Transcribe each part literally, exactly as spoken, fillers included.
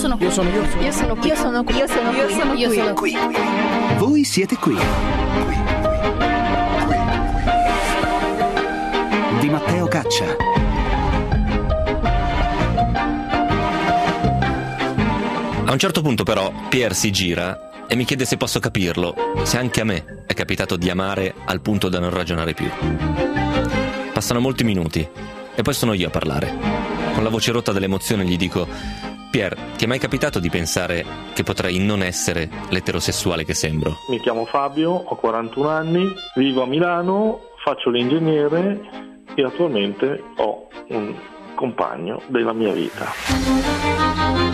sono qui. Io sono io. Io sono qui. Io sono qui. Io sono Io sono qui. Io sono Qui, qui. Voi siete qui. Qui, qui, qui. Di Matteo Caccia. A un certo punto però Pier si gira e mi chiede se posso capirlo, se anche a me è capitato di amare al punto da non ragionare più. Passano molti minuti e poi sono io a parlare. Con la voce rotta dall'emozione gli dico: Pier, ti è mai capitato di pensare che potrei non essere l'eterosessuale che sembro? Mi chiamo Fabio, ho quarantuno anni, vivo a Milano, faccio l'ingegnere e attualmente ho un compagno della mia vita.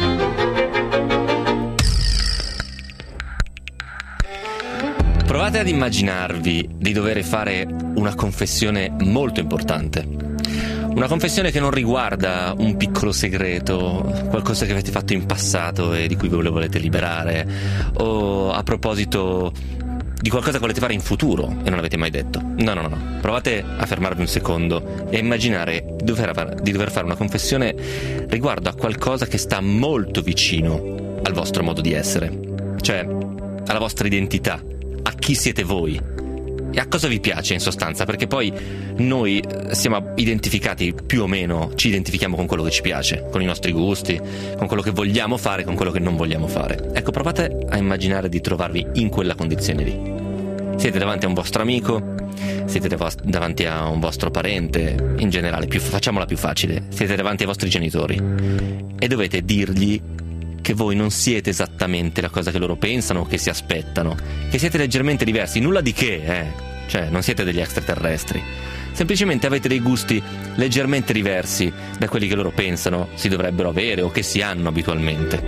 Provate ad immaginarvi di dover fare una confessione molto importante. Una confessione che non riguarda un piccolo segreto, qualcosa che avete fatto in passato e di cui ve lo volete liberare, o a proposito di qualcosa che volete fare in futuro e non avete mai detto. No, no, no, no. Provate a fermarvi un secondo e a immaginare di dover, di dover fare una confessione riguardo a qualcosa che sta molto vicino al vostro modo di essere, cioè alla vostra identità, a chi siete voi e a cosa vi piace in sostanza, perché poi noi siamo identificati più o meno, ci identifichiamo con quello che ci piace, con i nostri gusti, con quello che vogliamo fare, con quello che non vogliamo fare. Ecco, provate a immaginare di trovarvi in quella condizione lì. Siete davanti a un vostro amico, siete davanti a un vostro parente, in generale, più, facciamola più facile, siete davanti ai vostri genitori e dovete dirgli che voi non siete esattamente la cosa che loro pensano o che si aspettano, che siete leggermente diversi, nulla di che, eh, cioè non siete degli extraterrestri, semplicemente avete dei gusti leggermente diversi da quelli che loro pensano si dovrebbero avere o che si hanno abitualmente.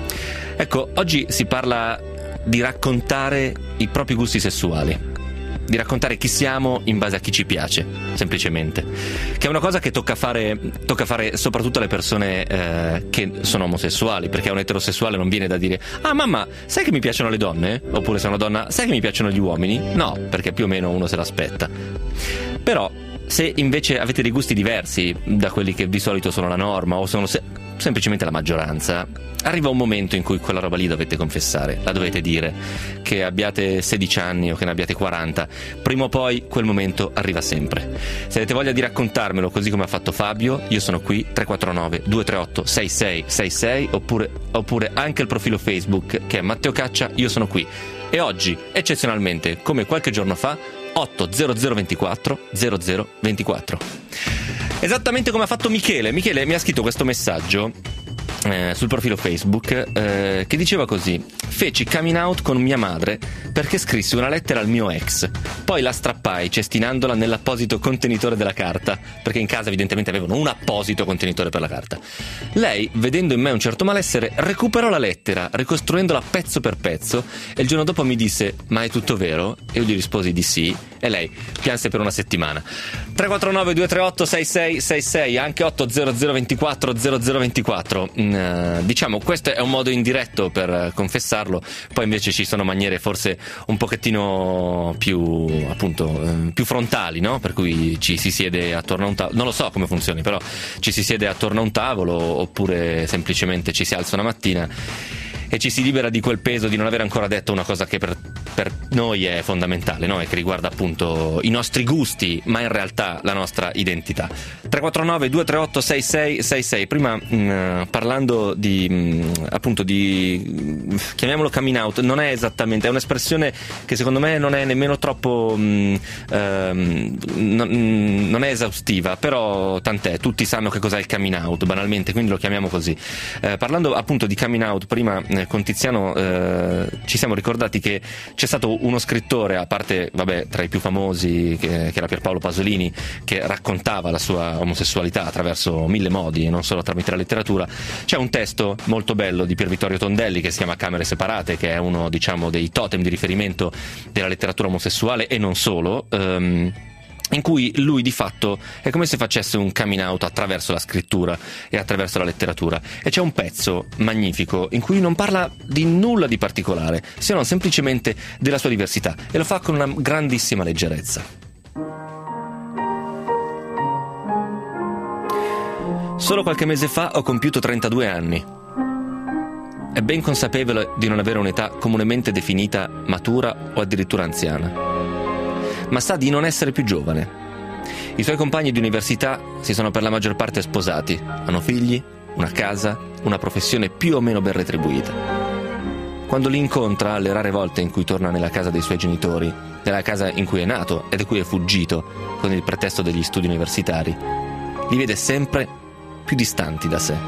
Ecco, oggi si parla di raccontare i propri gusti sessuali, di raccontare chi siamo in base a chi ci piace, semplicemente, che è una cosa che tocca fare tocca fare soprattutto alle persone eh, che sono omosessuali, perché a un eterosessuale non viene da dire: ah mamma, sai che mi piacciono le donne? Oppure se è una donna, sai che mi piacciono gli uomini? No, perché più o meno uno se l'aspetta. Però se invece avete dei gusti diversi da quelli che di solito sono la norma o sono se- semplicemente la maggioranza, arriva un momento in cui quella roba lì dovete confessare, la dovete dire, che abbiate sedici anni o che ne abbiate quaranta, prima o poi quel momento arriva sempre. Se avete voglia di raccontarmelo così come ha fatto Fabio, io sono qui, tre quattro nove due tre otto sei sei sei sei, oppure, oppure anche il profilo Facebook che è Matteo Caccia, io sono qui. E oggi, eccezionalmente, come qualche giorno fa, otto zero zero ventiquattro zero zero ventiquattro. Esattamente come ha fatto Michele. Michele mi ha scritto questo messaggio Eh, sul profilo Facebook eh, che diceva così: feci coming out con mia madre perché scrissi una lettera al mio ex, poi la strappai cestinandola nell'apposito contenitore della carta, perché in casa evidentemente avevano un apposito contenitore per la carta. Lei, vedendo in me un certo malessere, recuperò la lettera ricostruendola pezzo per pezzo e il giorno dopo mi disse: ma è tutto vero? E io gli risposi di sì e lei pianse per una settimana. Tre quattro nove due tre otto sei sei sei sei, anche otto zero zero ventiquattro zero zero ventiquattro. Uh, diciamo, questo è un modo indiretto per confessarlo, poi invece ci sono maniere forse un pochettino più, appunto, uh, più frontali, no? Per cui ci si siede attorno a un tavolo, non lo so come funzioni, però ci si siede attorno a un tavolo oppure semplicemente ci si alza una mattina e ci si libera di quel peso di non aver ancora detto una cosa che per, per noi è fondamentale, no? E che riguarda appunto i nostri gusti, ma in realtà la nostra identità. Tre quattro nove due tre otto sei sei sei sei. Prima mh, parlando di mh, appunto di mh, chiamiamolo coming out, non è esattamente, è un'espressione che secondo me non è nemmeno troppo mh, ehm, non, non è esaustiva, però tant'è, tutti sanno che cos'è il coming out banalmente, quindi lo chiamiamo così. Eh, parlando appunto di coming out, prima eh, con Tiziano eh, ci siamo ricordati che c'è stato uno scrittore, a parte vabbè tra i più famosi, che, che era Pierpaolo Pasolini, che raccontava la sua omosessualità attraverso mille modi e non solo tramite la letteratura. C'è un testo molto bello di Pier Vittorio Tondelli che si chiama Camere separate, che è uno, diciamo, dei totem di riferimento della letteratura omosessuale e non solo, um, in cui lui di fatto è come se facesse un coming out attraverso la scrittura e attraverso la letteratura, e c'è un pezzo magnifico in cui non parla di nulla di particolare, se non semplicemente della sua diversità, e lo fa con una grandissima leggerezza. Solo qualche mese fa ho compiuto trentadue anni. è ben consapevole di non avere un'età comunemente definita matura o addirittura anziana, ma sa di non essere più giovane. I suoi compagni di università si sono per la maggior parte sposati, hanno figli, una casa, una professione più o meno ben retribuita. Quando li incontra, alle rare volte in cui torna nella casa dei suoi genitori, nella casa in cui è nato e da cui è fuggito con il pretesto degli studi universitari, li vede sempre più distanti da sé,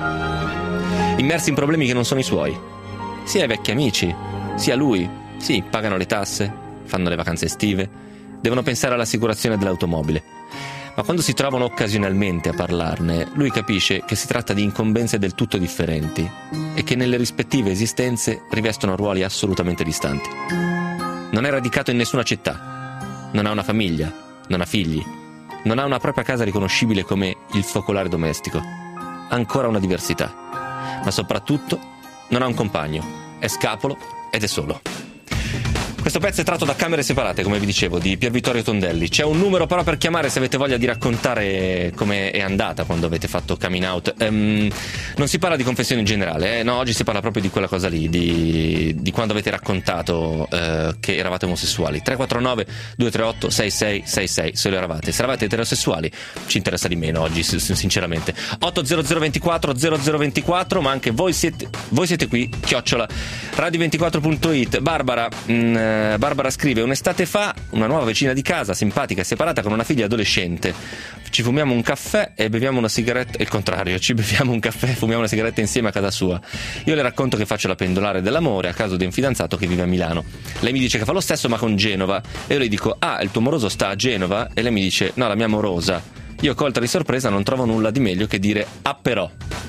immersi in problemi che non sono i suoi. Sia i vecchi amici, sia lui, sì, pagano le tasse, fanno le vacanze estive, devono pensare all'assicurazione dell'automobile. Ma quando si trovano occasionalmente a parlarne, lui capisce che si tratta di incombenze del tutto differenti e che nelle rispettive esistenze rivestono ruoli assolutamente distanti. Non è radicato in nessuna città, non ha una famiglia, non ha figli, non ha una propria casa riconoscibile come il focolare domestico, ha ancora una diversità, ma soprattutto non ha un compagno, è scapolo ed è solo. Questo pezzo è tratto da Camere separate, come vi dicevo, di Pier Vittorio Tondelli. C'è un numero però per chiamare se avete voglia di raccontare come è andata quando avete fatto coming out. Um, non si parla di confessioni in generale, eh? No, oggi si parla proprio di quella cosa lì, di, di quando avete raccontato uh, che eravate omosessuali. tre quattro nove due tre otto sei sei sei sei se lo eravate. Se eravate eterosessuali ci interessa di meno oggi, sinceramente. otto zero zero ventiquattro zero zero ventiquattro, ma anche voi siete, voi siete qui, chiocciola radio ventiquattro punto it. Barbara... Mh, Barbara scrive: un'estate fa una nuova vicina di casa, simpatica e separata, con una figlia adolescente. Ci fumiamo un caffè e beviamo una sigaretta, il contrario, ci beviamo un caffè e fumiamo una sigaretta insieme a casa sua. Io le racconto che faccio la pendolare dell'amore a caso di un fidanzato che vive a Milano. Lei mi dice che fa lo stesso ma con Genova, e io le dico: ah, il tuo moroso sta a Genova? E lei mi dice: no, la mia morosa. Io, colta di sorpresa, non trovo nulla di meglio che dire ah però.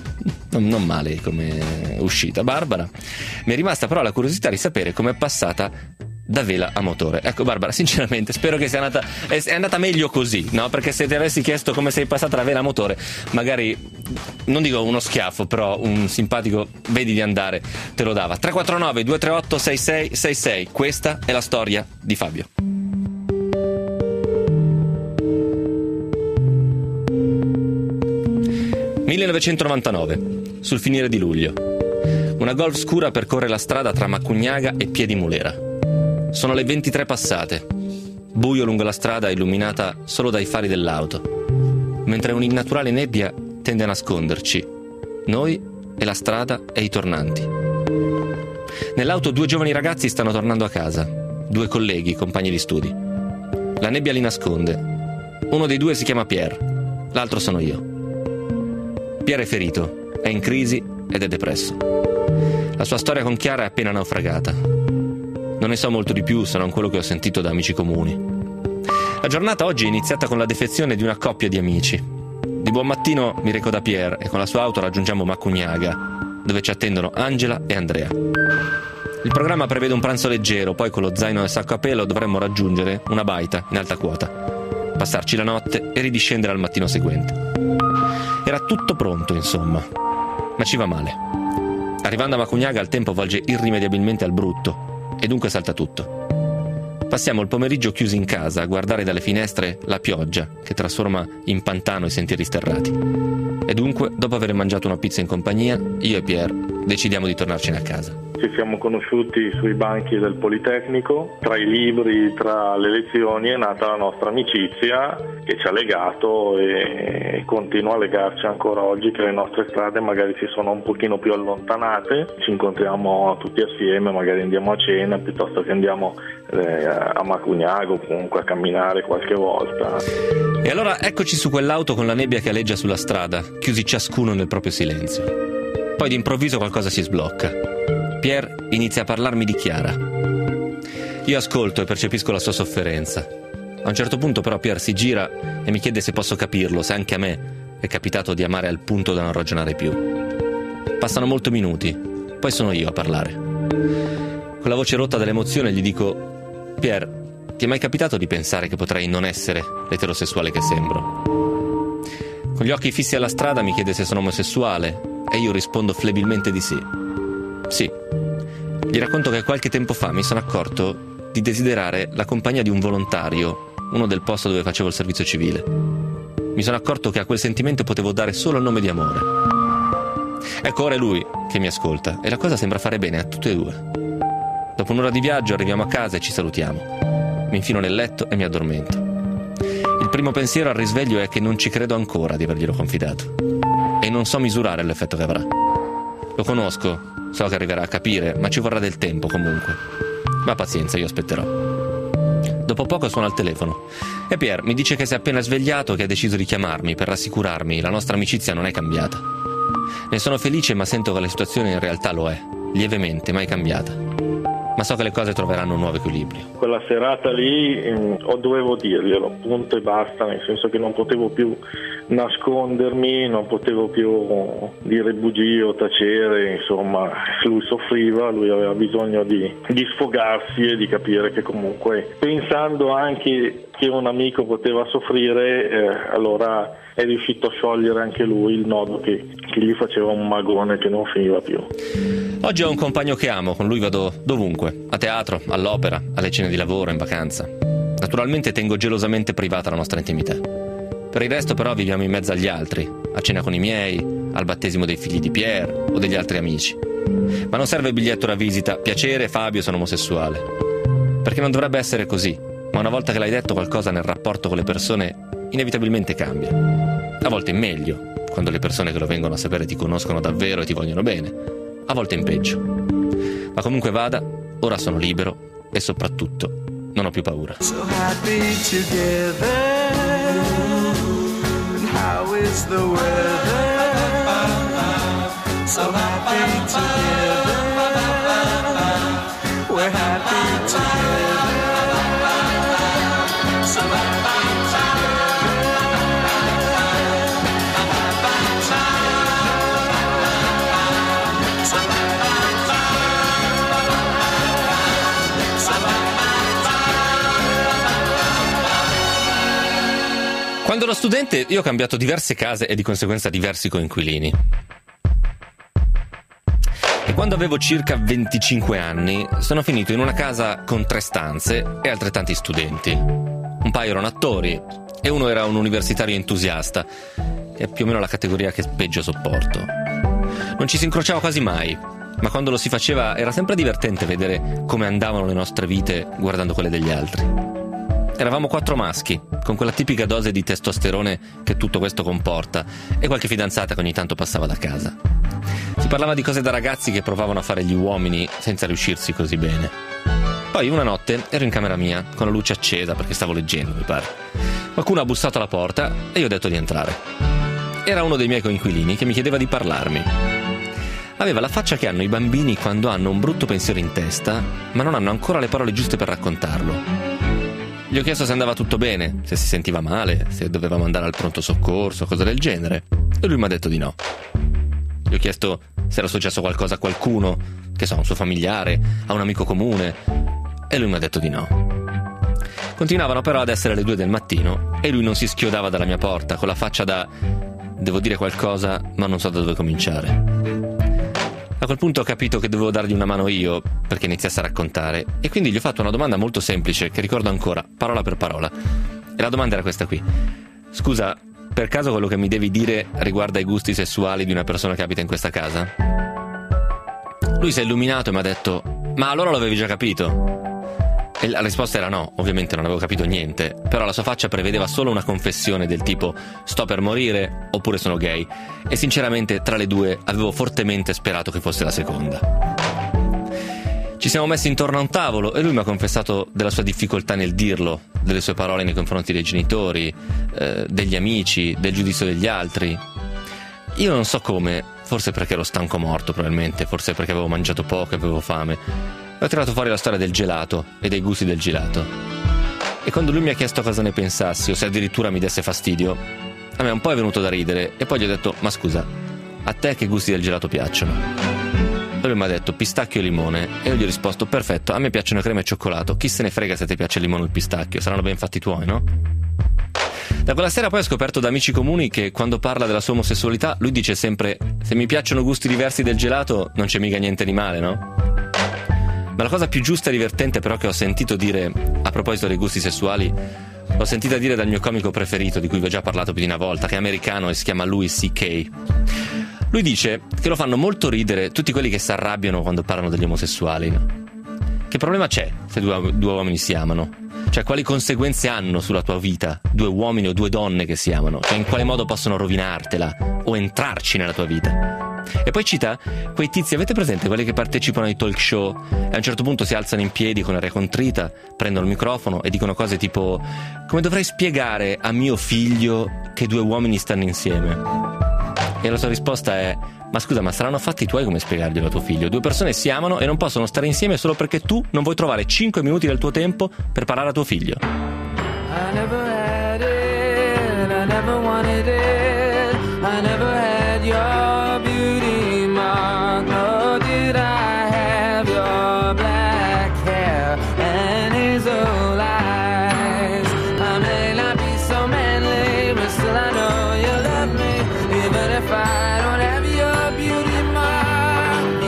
Non male come uscita. Barbara, mi è rimasta però la curiosità di sapere com'è passata da vela a motore. Ecco, Barbara, sinceramente spero che sia andata è andata meglio così, no? Perché se ti avessi chiesto come sei passata da vela a motore, magari, non dico uno schiaffo, però un simpatico vedi di andare te lo dava. tre quattro nove due tre otto sei sei sei sei. Questa è la storia di Fabio. millenovecentonovantanove, sul finire di luglio. Una Golf scura percorre la strada tra Macugnaga e Piedimulera. Sono le ventitré passate. Buio lungo la strada illuminata solo dai fari dell'auto, mentre un'innaturale nebbia tende a nasconderci noi e la strada e i tornanti. Nell'auto due giovani ragazzi stanno tornando a casa, due colleghi, compagni di studi. La nebbia li nasconde. Uno dei due si chiama Pierre, l'altro sono io. Pierre è ferito, è in crisi ed è depresso. La sua storia con Chiara è appena naufragata. Non ne so molto di più se non quello che ho sentito da amici comuni. La giornata oggi è iniziata con la defezione di una coppia di amici. Di buon mattino mi reco da Pierre e con la sua auto raggiungiamo Macugnaga, dove ci attendono Angela e Andrea. Il programma prevede un pranzo leggero, poi con lo zaino e il sacco a pelo dovremmo raggiungere una baita in alta quota, passarci la notte e ridiscendere al mattino seguente. Era tutto pronto, insomma, ma ci va male. Arrivando a Macugnaga il tempo volge irrimediabilmente al brutto e dunque salta tutto. Passiamo il pomeriggio chiusi in casa a guardare dalle finestre la pioggia che trasforma in pantano i sentieri sterrati. E dunque, dopo aver mangiato una pizza in compagnia, io e Pierre decidiamo di tornarcene a casa. Ci siamo conosciuti sui banchi del Politecnico, tra i libri, tra le lezioni è nata la nostra amicizia che ci ha legato e continua a legarci ancora oggi, che le nostre strade magari si sono un pochino più allontanate, ci incontriamo tutti assieme, magari andiamo a cena piuttosto che andiamo eh, a Macugnaga o comunque a camminare qualche volta. E allora eccoci su quell'auto con la nebbia che aleggia sulla strada, chiusi ciascuno nel proprio silenzio. Poi d'improvviso qualcosa si sblocca. Pierre inizia a parlarmi di Chiara. Io ascolto e percepisco la sua sofferenza. A un certo punto però Pierre si gira e mi chiede se posso capirlo, se anche a me è capitato di amare al punto da non ragionare più. Passano molti minuti, poi sono io a parlare. Con la voce rotta dall'emozione gli dico: Pierre, ti è mai capitato di pensare che potrei non essere l'eterosessuale che sembro? Con gli occhi fissi alla strada mi chiede se sono omosessuale e io rispondo flebilmente di sì. Sì. Gli racconto che qualche tempo fa mi sono accorto di desiderare la compagnia di un volontario, uno del posto dove facevo il servizio civile. Mi sono accorto che a quel sentimento potevo dare solo il nome di amore. Ecco, ora è lui che mi ascolta e la cosa sembra fare bene a tutti e due. Dopo un'ora di viaggio arriviamo a casa e ci salutiamo. Mi infilo nel letto e mi addormento. Il primo pensiero al risveglio è che non ci credo ancora di averglielo confidato e non so misurare l'effetto che avrà. Lo conosco, so che arriverà a capire, ma ci vorrà del tempo comunque. Ma pazienza, io aspetterò. Dopo poco suona il telefono e Pierre mi dice che si è appena svegliato e che ha deciso di chiamarmi per rassicurarmi. La nostra amicizia non è cambiata. Ne sono felice, ma sento che la situazione in realtà lo è, lievemente, mai cambiata. Ma so che le cose troveranno un nuovo equilibrio. Quella serata lì eh, dovevo dirglielo, punto e basta, nel senso che non potevo più nascondermi, non potevo più dire bugie o tacere, insomma, lui soffriva, lui aveva bisogno di, di sfogarsi e di capire che comunque, pensando anche che un amico poteva soffrire, eh, allora è riuscito a sciogliere anche lui il nodo che, che gli faceva un magone che non finiva più. Oggi ho un compagno che amo, con lui vado dovunque, a teatro, all'opera, alle cene di lavoro, in vacanza. Naturalmente tengo gelosamente privata la nostra intimità. Per il resto però viviamo in mezzo agli altri, a cena con i miei, al battesimo dei figli di Pierre o degli altri amici. Ma non serve biglietto da visita, piacere, Fabio, sono omosessuale. Perché non dovrebbe essere così, ma una volta che l'hai detto qualcosa nel rapporto con le persone, inevitabilmente cambia. A volte in meglio, quando le persone che lo vengono a sapere ti conoscono davvero e ti vogliono bene. A volte in peggio. Ma comunque vada, ora sono libero e soprattutto non ho più paura. So happy together. And how is the weather? So happy together. We're happy together. So happy Quando ero studente io ho cambiato diverse case e di conseguenza diversi coinquilini. E quando avevo circa venticinque anni sono finito in una casa con tre stanze e altrettanti studenti. Un paio erano attori e uno era un universitario entusiasta, che è più o meno la categoria che peggio sopporto. Non ci si incrociava quasi mai, ma quando lo si faceva era sempre divertente vedere come andavano le nostre vite guardando quelle degli altri. Eravamo quattro maschi, con quella tipica dose di testosterone che tutto questo comporta, e qualche fidanzata che ogni tanto passava da casa. Si parlava di cose da ragazzi che provavano a fare gli uomini senza riuscirsi così bene. Poi una notte ero in camera mia, con la luce accesa perché stavo leggendo, mi pare. Qualcuno ha bussato alla porta e io ho detto di entrare. Era uno dei miei coinquilini che mi chiedeva di parlarmi. Aveva la faccia che hanno i bambini quando hanno un brutto pensiero in testa, ma non hanno ancora le parole giuste per raccontarlo. Gli ho chiesto se andava tutto bene, se si sentiva male, se dovevamo andare al pronto soccorso, cose del genere, e lui mi ha detto di no. Gli ho chiesto se era successo qualcosa a qualcuno, che so, a un suo familiare, a un amico comune, e lui mi ha detto di no. Continuavano però ad essere le due del mattino e lui non si schiodava dalla mia porta, con la faccia da devo dire qualcosa ma non so da dove cominciare. A quel punto ho capito che dovevo dargli una mano io perché iniziasse a raccontare, e quindi gli ho fatto una domanda molto semplice che ricordo ancora, parola per parola. E la domanda era questa qui: scusa, per caso quello che mi devi dire riguarda i gusti sessuali di una persona che abita in questa casa? Lui si è illuminato e mi ha detto: ma allora lo avevi già capito? E la risposta era no, ovviamente non avevo capito niente, però la sua faccia prevedeva solo una confessione del tipo sto per morire oppure sono gay, e sinceramente tra le due avevo fortemente sperato che fosse la seconda. Ci siamo messi intorno a un tavolo e lui mi ha confessato della sua difficoltà nel dirlo, delle sue parole nei confronti dei genitori, eh, degli amici, del giudizio degli altri. Io non so come, forse perché ero stanco morto probabilmente, forse perché avevo mangiato poco e avevo fame, ho tirato fuori la storia del gelato e dei gusti del gelato. E quando lui mi ha chiesto cosa ne pensassi o se addirittura mi desse fastidio, a me un po' è venuto da ridere e poi gli ho detto: ma scusa, a te che gusti del gelato piacciono? E lui mi ha detto pistacchio e limone e io gli ho risposto: perfetto, a me piacciono crema e cioccolato, chi se ne frega se ti piace il limone o il pistacchio, saranno ben fatti tuoi, no? Da quella sera poi ho scoperto da amici comuni che quando parla della sua omosessualità lui dice sempre: se mi piacciono gusti diversi del gelato non c'è mica niente di male, no? Ma la cosa più giusta e divertente però che ho sentito dire a proposito dei gusti sessuali l'ho sentita dire dal mio comico preferito, di cui vi ho già parlato più di una volta, che è americano e si chiama Louis C K. Lui dice che lo fanno molto ridere tutti quelli che si arrabbiano quando parlano degli omosessuali, no? Che problema c'è se due, due uomini si amano? Cioè, quali conseguenze hanno sulla tua vita due uomini o due donne che si amano? Cioè, in quale modo possono rovinartela o entrarci nella tua vita? E poi cita quei tizi, avete presente quelli che partecipano ai talk show e a un certo punto si alzano in piedi con aria contrita, prendono il microfono e dicono cose tipo: come dovrei spiegare a mio figlio che due uomini stanno insieme? E la sua risposta è: ma scusa, ma saranno fatti tuoi come spiegarglielo a tuo figlio? Due persone si amano e non possono stare insieme solo perché tu non vuoi trovare cinque minuti del tuo tempo per parlare a tuo figlio. I never had it, I never wanted it, I never had your beauty mark, nor did I have your black hair and hazel eyes. I may not be so manly, but still I know you love me, even if I don't have your beauty mark,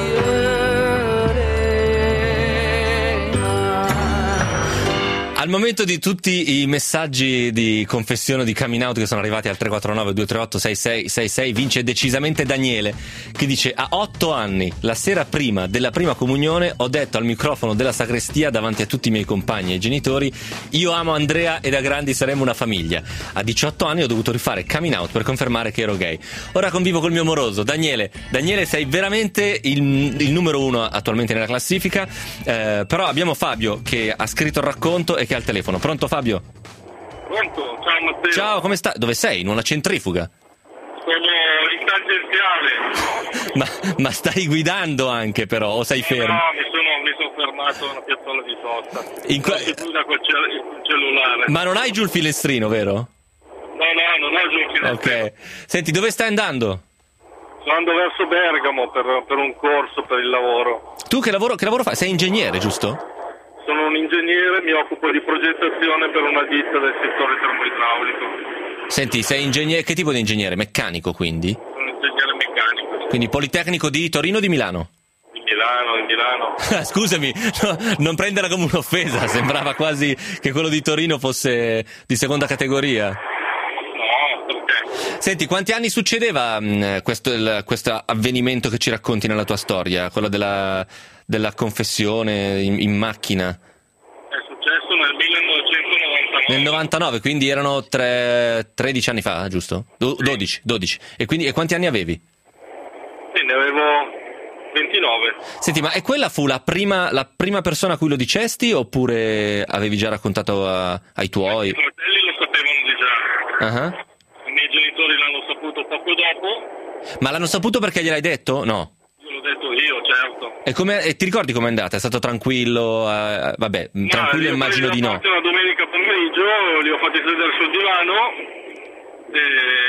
beauty mark. Al momento di tutti i messaggi di confessione, di coming out che sono arrivati al tre quattro nove due tre otto sei sei sei sei, vince decisamente Daniele, che dice: a otto anni, la sera prima della prima comunione, ho detto al microfono della sagrestia davanti a tutti i miei compagni e i genitori: io amo Andrea e da grandi saremo una famiglia. A diciotto anni ho dovuto rifare coming out per confermare che ero gay. Ora convivo col mio moroso. Daniele, Daniele sei veramente il, il numero uno attualmente nella classifica, eh, però abbiamo Fabio che ha scritto il racconto e che ha il telefono. Pronto Fabio? Pronto, ciao Matteo. Ciao, come stai? Dove sei? In una centrifuga? Sono in tangenziale. Ma, ma stai guidando anche però, o sei fermo? No, mi sono, mi sono fermato a una piazzola di sosta. In que- Sono seduta col cell- cellulare. Ma non hai giù il finestrino, vero? No, no, non ho giù il finestrino. Ok. Senti, dove stai andando? Sto andando verso Bergamo per, per un corso per il lavoro. Tu che lavoro, che lavoro fai? Sei ingegnere, giusto? Sono un ingegnere, mi occupo di progettazione per una ditta del settore termoidraulico. Sei sei ingegnere, che tipo di ingegnere? Meccanico, quindi? Sono un ingegnere meccanico. Quindi Politecnico di Torino o di Milano? Di Milano, di Milano. Scusami, no, non prenderla come un'offesa, sembrava quasi che quello di Torino fosse di seconda categoria. No, perché? Senti, quanti anni succedeva mh, questo, il, questo avvenimento che ci racconti nella tua storia, quello della, della confessione in, in macchina? È successo nel millenovecentonovantanove. Nel novantanove, quindi erano tre, tredici anni fa, giusto? Do, dodici, dodici. E quindi e quanti anni avevi? Sì, ne avevo ventinove. Senti, ma e quella fu la prima, la prima persona a cui lo dicesti oppure avevi già raccontato a, ai tuoi? I fratelli lo sapevano di già. Uh-huh. I miei genitori l'hanno saputo poco dopo. Ma l'hanno saputo perché gliel'hai detto? No. Io l'ho detto io, certo. E, come, e ti ricordi com'è andata? È stato tranquillo? Eh, vabbè, tranquillo immagino di no. Una domenica pomeriggio li ho fatti sedere sul divano e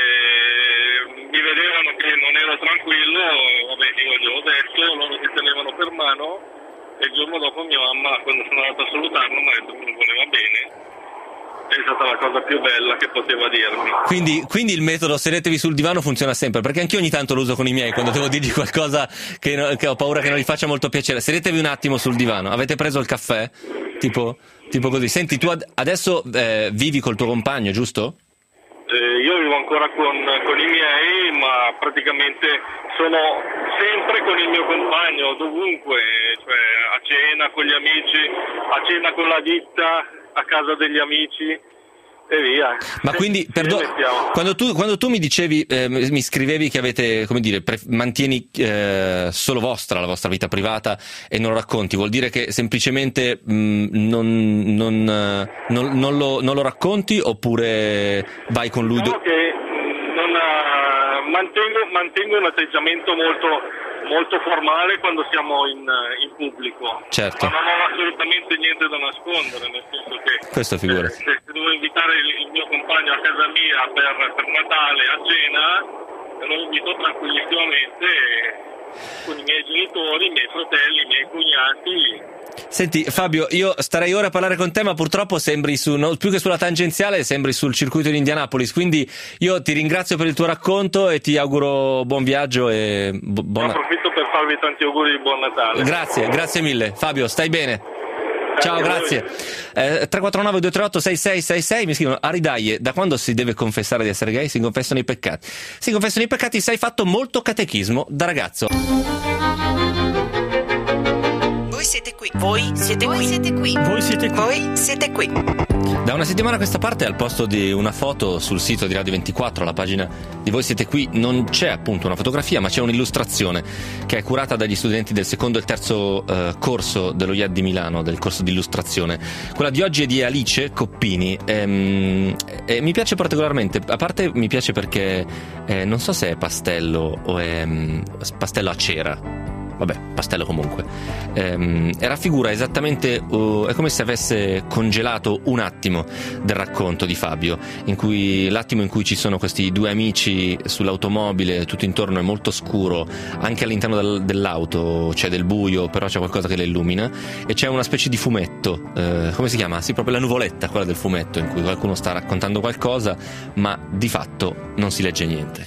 mi vedevano che non ero tranquillo, vabbè, io gli ho detto, loro si tenevano per mano e il giorno dopo mia mamma, quando sono andato a salutarlo, mi ha detto che mi voleva bene. È stata la cosa più bella che poteva dirmi. Quindi, quindi il metodo sedetevi sul divano funziona sempre, perché anch'io ogni tanto lo uso con i miei quando devo dirgli qualcosa che, no, che ho paura che non gli faccia molto piacere. Sedetevi un attimo sul divano. Avete preso il caffè? Tipo, tipo così. Senti, tu ad- adesso eh, vivi col tuo compagno, giusto? Eh, io vivo ancora con, con i miei, ma praticamente sono sempre con il mio compagno, dovunque, cioè a cena con gli amici, a cena con la ditta, a casa degli amici e via. Ma quindi, perdo- quando, tu, quando tu mi dicevi, eh, mi scrivevi che avete, come dire, pre- mantieni eh, solo vostra la vostra vita privata e non lo racconti, vuol dire che semplicemente mh, non, non, non, non, lo, non lo racconti oppure vai con lui? Do- no, che non, uh, mantengo, mantengo un atteggiamento molto, molto formale quando siamo in, in pubblico. Certo. Ma non ho assolutamente niente da nascondere, nel senso che questo figurati. Se, se devo invitare il, il mio compagno a casa mia per, per Natale a cena, lo invito tranquillissimamente con i miei genitori, i miei fratelli, i miei cognati. Senti Fabio, io starei ora a parlare con te, ma purtroppo sembri su, no, più che sulla tangenziale, sembri sul circuito di Indianapolis, quindi io ti ringrazio per il tuo racconto e ti auguro buon viaggio e bu- buona... Approfitto per farvi tanti auguri di buon Natale. Grazie, grazie mille. Fabio, stai bene? Ciao, grazie. Eh, tre quattro nove due tre otto sei sei sei sei mi scrivono: Aridaie, da quando si deve confessare di essere gay? Si confessano i peccati. Si confessano i peccati se hai fatto molto catechismo da ragazzo. Voi siete qui. Voi siete qui. Voi siete qui. Voi siete qui. Voi siete qui. Da una settimana a questa parte, al posto di una foto sul sito di Radio ventiquattro, la pagina di Voi siete qui, non c'è appunto una fotografia, ma c'è un'illustrazione che è curata dagli studenti del secondo e il terzo eh, corso dello I A D di Milano, del corso di illustrazione. Quella di oggi è di Alice Coppini ehm, e mi piace particolarmente. A parte mi piace perché eh, non so se è pastello o è um, pastello a cera. Vabbè, pastello comunque. Ehm, e raffigura esattamente, uh, è come se avesse congelato un attimo del racconto di Fabio, in cui l'attimo in cui ci sono questi due amici sull'automobile, tutto intorno è molto scuro, anche all'interno del, dell'auto c'è del buio, però c'è qualcosa che le illumina, e c'è una specie di fumetto, eh, come si chiama? Sì, proprio la nuvoletta, quella del fumetto, in cui qualcuno sta raccontando qualcosa, ma di fatto non si legge niente.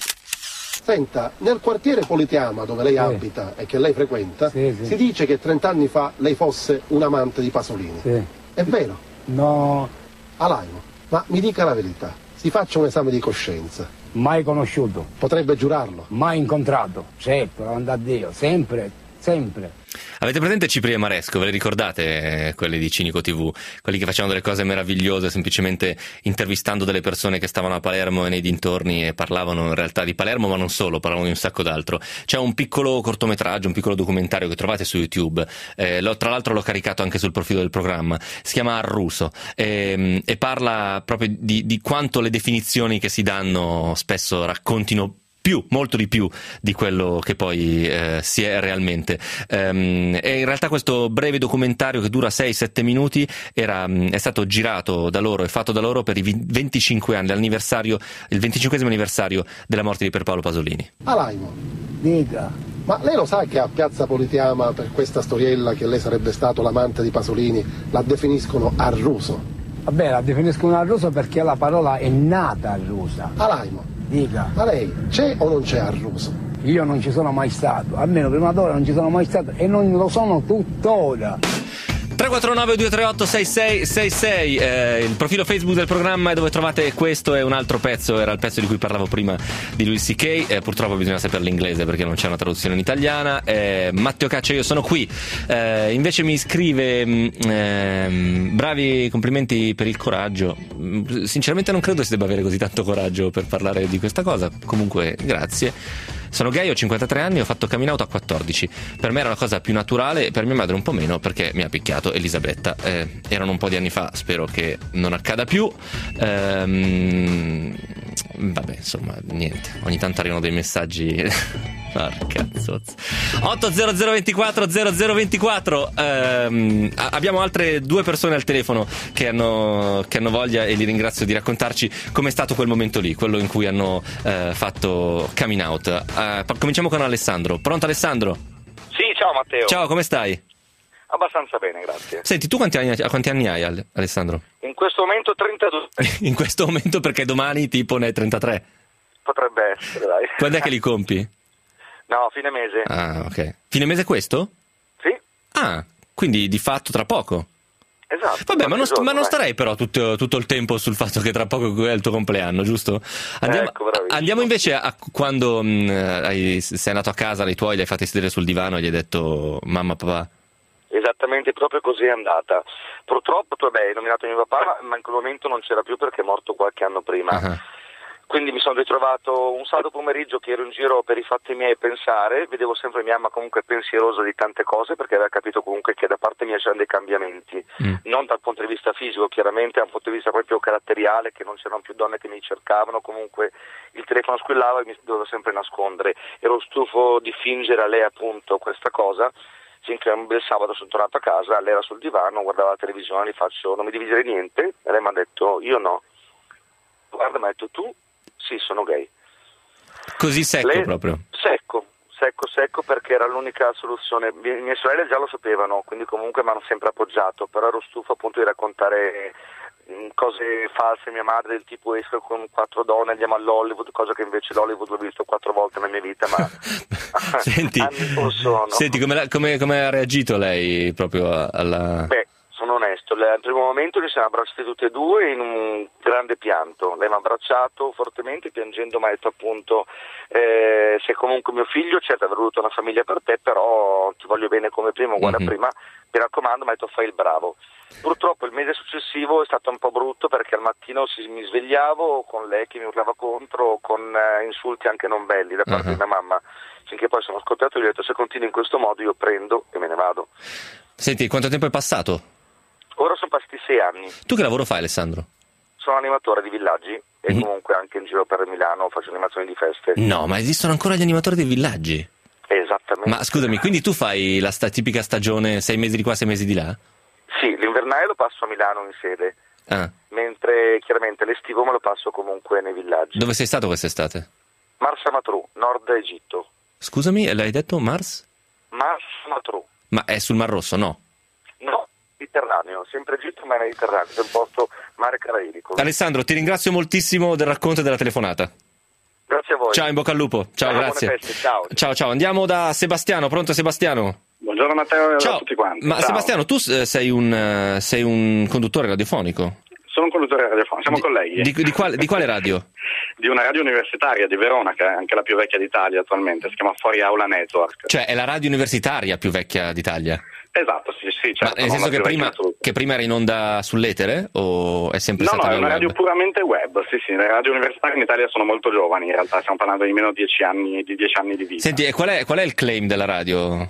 Senta, nel quartiere Politeama dove lei sì. abita e che lei frequenta, sì, sì. si dice che trent'anni fa lei fosse un amante di Pasolini. Sì. È vero? No. Alaimo, ma mi dica la verità, si faccia un esame di coscienza. Mai conosciuto. Potrebbe giurarlo? Mai incontrato. Certo, davanti a Dio, sempre, sempre. Avete presente Cipri e Maresco? Ve le ricordate? Eh, quelli di Cinico tivù, quelli che facevano delle cose meravigliose semplicemente intervistando delle persone che stavano a Palermo e nei dintorni e parlavano in realtà di Palermo, ma non solo, parlavano di un sacco d'altro. C'è un piccolo cortometraggio, un piccolo documentario che trovate su YouTube, eh, l'ho, tra l'altro l'ho caricato anche sul profilo del programma, si chiama Arruso e, e parla proprio di, di quanto le definizioni che si danno spesso raccontino più, molto di più di quello che poi eh, si è realmente. Ehm, e in realtà questo breve documentario che dura sei sette minuti era, è stato girato da loro e fatto da loro per i venticinque anni, l'anniversario, il venticinquesimo anniversario della morte di Pierpaolo Pasolini. Alaimo, dica. Ma lei lo sa che a Piazza Politeama, per questa storiella che lei sarebbe stato l'amante di Pasolini, la definiscono arruso? Vabbè, la definiscono arruso perché la parola è nata arrusa. Alaimo, dica. Ma lei c'è o non c'è arruso? Io non ci sono mai stato, almeno prima d'ora non ci sono mai stato e non lo sono tuttora. tre quattro nove due tre otto sei sei sei sei, eh, il profilo Facebook del programma è dove trovate questo e un altro pezzo, era il pezzo di cui parlavo prima di Louis C K, eh, purtroppo bisogna sapere l'inglese perché non c'è una traduzione in italiana. eh, Matteo Caccia, io sono qui, eh, invece mi scrive mh, eh, bravi, complimenti per il coraggio. Sinceramente non credo si debba avere così tanto coraggio per parlare di questa cosa, comunque grazie. Sono gay, ho cinquantatré anni, ho fatto coming out a quattordici. Per me era una cosa più naturale, per mia madre un po' meno perché mi ha picchiato Elisabetta. Eh, erano un po' di anni fa, spero che non accada più. Ehm, vabbè, insomma, niente. Ogni tanto arrivano dei messaggi. Porca zozza. otto zero zero due quattro zero zero due quattro. Ehm, abbiamo altre due persone al telefono che hanno, che hanno voglia e li ringrazio di raccontarci com'è stato quel momento lì, quello in cui hanno eh, fatto coming out. Eh, cominciamo con Alessandro. Pronto Alessandro? Sì, ciao Matteo. Ciao, come stai? Abbastanza bene, grazie. Senti, tu quanti anni, quanti anni hai, Alessandro? In questo momento trentadue. In questo momento perché domani tipo ne hai trentatré? Potrebbe essere, dai. Quando è che li compi? No, fine mese. Ah, ok. Fine mese questo? Sì. Ah, quindi di fatto tra poco. Esatto. Vabbè, ma non, giorno, ma non dai. starei però tutto, tutto il tempo sul fatto che tra poco è il tuo compleanno, giusto? Andiamo, ecco, bravissimo. Andiamo invece a quando mh, hai, sei andato a casa dai tuoi, li hai fatti sedere sul divano e gli hai detto mamma, papà. Esattamente, proprio così è andata. Purtroppo tu hai nominato mio papà, ma in quel momento non c'era più perché è morto qualche anno prima. Uh-huh. Quindi mi sono ritrovato un sabato pomeriggio che ero in giro per i fatti miei a pensare, vedevo sempre mia mamma comunque pensierosa di tante cose perché aveva capito comunque che da parte mia c'erano dei cambiamenti, mm. non dal punto di vista fisico chiaramente, dal punto di vista proprio caratteriale, che non c'erano più donne che mi cercavano, comunque il telefono squillava e mi dovevo sempre nascondere, ero stufo di fingere a lei appunto questa cosa, finché un bel sabato sono tornato a casa, lei era sul divano, guardava la televisione, gli faccio non mi devi dire niente, e lei mi ha detto io no, guarda mi ha detto tu? Sì, sono gay. Così secco Lei, proprio? Secco, secco, secco perché era l'unica soluzione. Mie, mie sorelle già lo sapevano, quindi comunque mi hanno sempre appoggiato, però ero stufo appunto di raccontare mh, cose false a mia madre, del tipo esco con quattro donne, andiamo all'Hollywood, cosa che invece l'Hollywood l'ho visto quattro volte nella mia vita, ma senti, anni or sono. Senti, come, come, come ha reagito lei proprio alla... Beh, sono al primo momento ci siamo abbracciati tutti e due in un grande pianto. Lei mi ha abbracciato fortemente, piangendo mi ha detto appunto eh, sei comunque mio figlio, certo avrei avuto una famiglia per te, però ti voglio bene come prima, uguale mm-hmm. a prima, mi raccomando, mi ha detto fai il bravo. Purtroppo il mese successivo è stato un po' brutto perché al mattino si, mi svegliavo con lei che mi urlava contro, con eh, insulti anche non belli da parte uh-huh. di mia mamma, finché poi sono scoppiato e gli ho detto se continui in questo modo io prendo e me ne vado. Senti, quanto tempo è passato? Ora sono passati sei anni. Tu che lavoro fai, Alessandro? Sono animatore di villaggi e mm. comunque anche in giro per Milano faccio animazioni di feste. No, ma esistono ancora gli animatori dei villaggi? Esattamente. Ma scusami, quindi tu fai la sta- tipica stagione sei mesi di qua, sei mesi di là? Sì, l'invernale lo passo a Milano in sede, ah. mentre chiaramente l'estivo me lo passo comunque nei villaggi. Dove sei stato quest'estate? Mars Matru, Nord Egitto. Scusami, l'hai detto Mars? Mars Matru. Ma è sul Mar Rosso, no? No, Mediterraneo, sempre Egitto ma Mediterraneo, è un posto mare caraibico. Alessandro, ti ringrazio moltissimo del racconto e della telefonata. Grazie a voi. Ciao, in bocca al lupo. Ciao, ciao grazie. Feste, ciao. ciao, ciao. Andiamo da Sebastiano. Pronto Sebastiano? Buongiorno Matteo e ciao. a tutti quanti. Ma ciao. Sebastiano, tu sei un, sei un conduttore radiofonico? Sono un conduttore radiofonico, siamo di, colleghi. Di, di, quale, di quale radio? Di una radio universitaria di Verona, che è anche la più vecchia d'Italia attualmente, si chiama Fuori Aula Network. Cioè è la radio universitaria più vecchia d'Italia? Esatto, sì, sì, certo. Ma nel senso che prima, che prima era in onda sull'etere o è sempre no, stata no, è una web? radio puramente web, sì, sì, le radio universitarie in Italia sono molto giovani, in realtà stiamo parlando di meno di dieci anni di, dieci anni di vita. Senti, e qual è, qual è il claim della radio?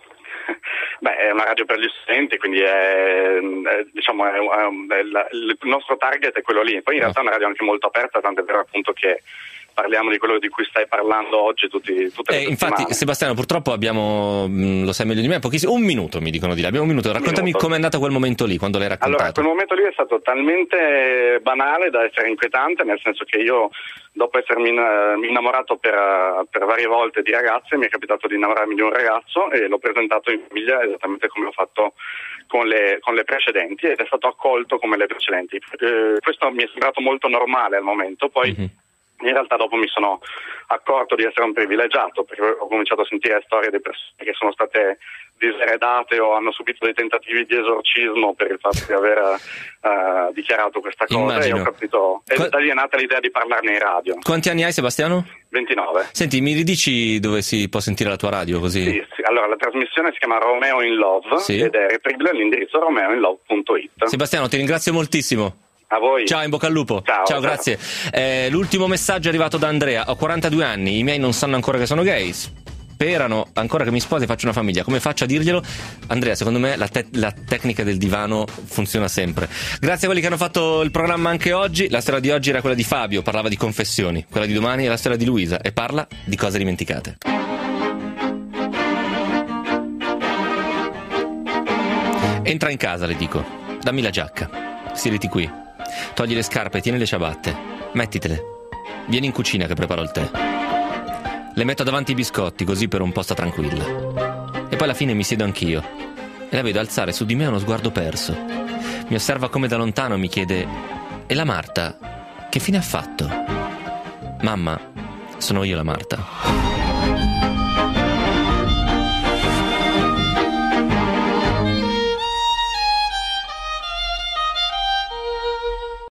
Beh, è una radio per gli studenti, quindi è, è, diciamo, è, è, è la, il nostro target è quello lì. Poi in realtà è una radio anche molto aperta, tanto è vero appunto che parliamo di quello di cui stai parlando oggi tutti, tutte le eh, infatti Sebastiano, purtroppo abbiamo, lo sai meglio di me, pochissimo, un minuto mi dicono di là, abbiamo un minuto, raccontami com'è andato quel momento lì, quando l'hai raccontato. Allora, quel momento lì è stato talmente banale da essere inquietante, nel senso che io dopo essermi innamorato per, per varie volte di ragazze, mi è capitato di innamorarmi di un ragazzo e l'ho presentato in famiglia esattamente come ho fatto con le, con le precedenti ed è stato accolto come le precedenti. Eh, questo mi è sembrato molto normale al momento, poi mm-hmm. in realtà dopo mi sono accorto di essere un privilegiato perché ho cominciato a sentire storie di persone che sono state diseredate o hanno subito dei tentativi di esorcismo per il fatto di aver uh, dichiarato questa cosa. Immagino. E ho capito, e Qu- da lì è nata l'idea di parlarne in radio. Quanti anni hai, Sebastiano? ventinove. Senti, mi ridici dove si può sentire la tua radio così? Sì, sì. Allora la trasmissione si chiama Romeo in Love sì. ed è reperibile all'indirizzo romeo in love punto it. Sebastiano, ti ringrazio moltissimo. A voi. Ciao, in bocca al lupo. Ciao, ciao, ciao. Grazie. Eh, l'ultimo messaggio è arrivato da Andrea. Ho quarantadue anni, i miei non sanno ancora che sono gay. Sperano ancora che mi sposi e faccia una famiglia. Come faccio a dirglielo? Andrea, secondo me la, te- la tecnica del divano funziona sempre. Grazie a quelli che hanno fatto il programma anche oggi. La storia di oggi era quella di Fabio, parlava di confessioni. Quella di domani è la storia di Luisa e parla di cose dimenticate. Entra in casa, le dico. Dammi la giacca. Siediti qui, togli le scarpe, tieni le ciabatte, mettitele, vieni in cucina che preparo il tè. Le metto davanti i biscotti così per un po' sta tranquilla. E poi alla fine mi siedo anch'io e la vedo alzare su di me uno sguardo perso. Mi osserva come da lontano e mi chiede: e la Marta? Che fine ha fatto? Mamma, sono io la Marta.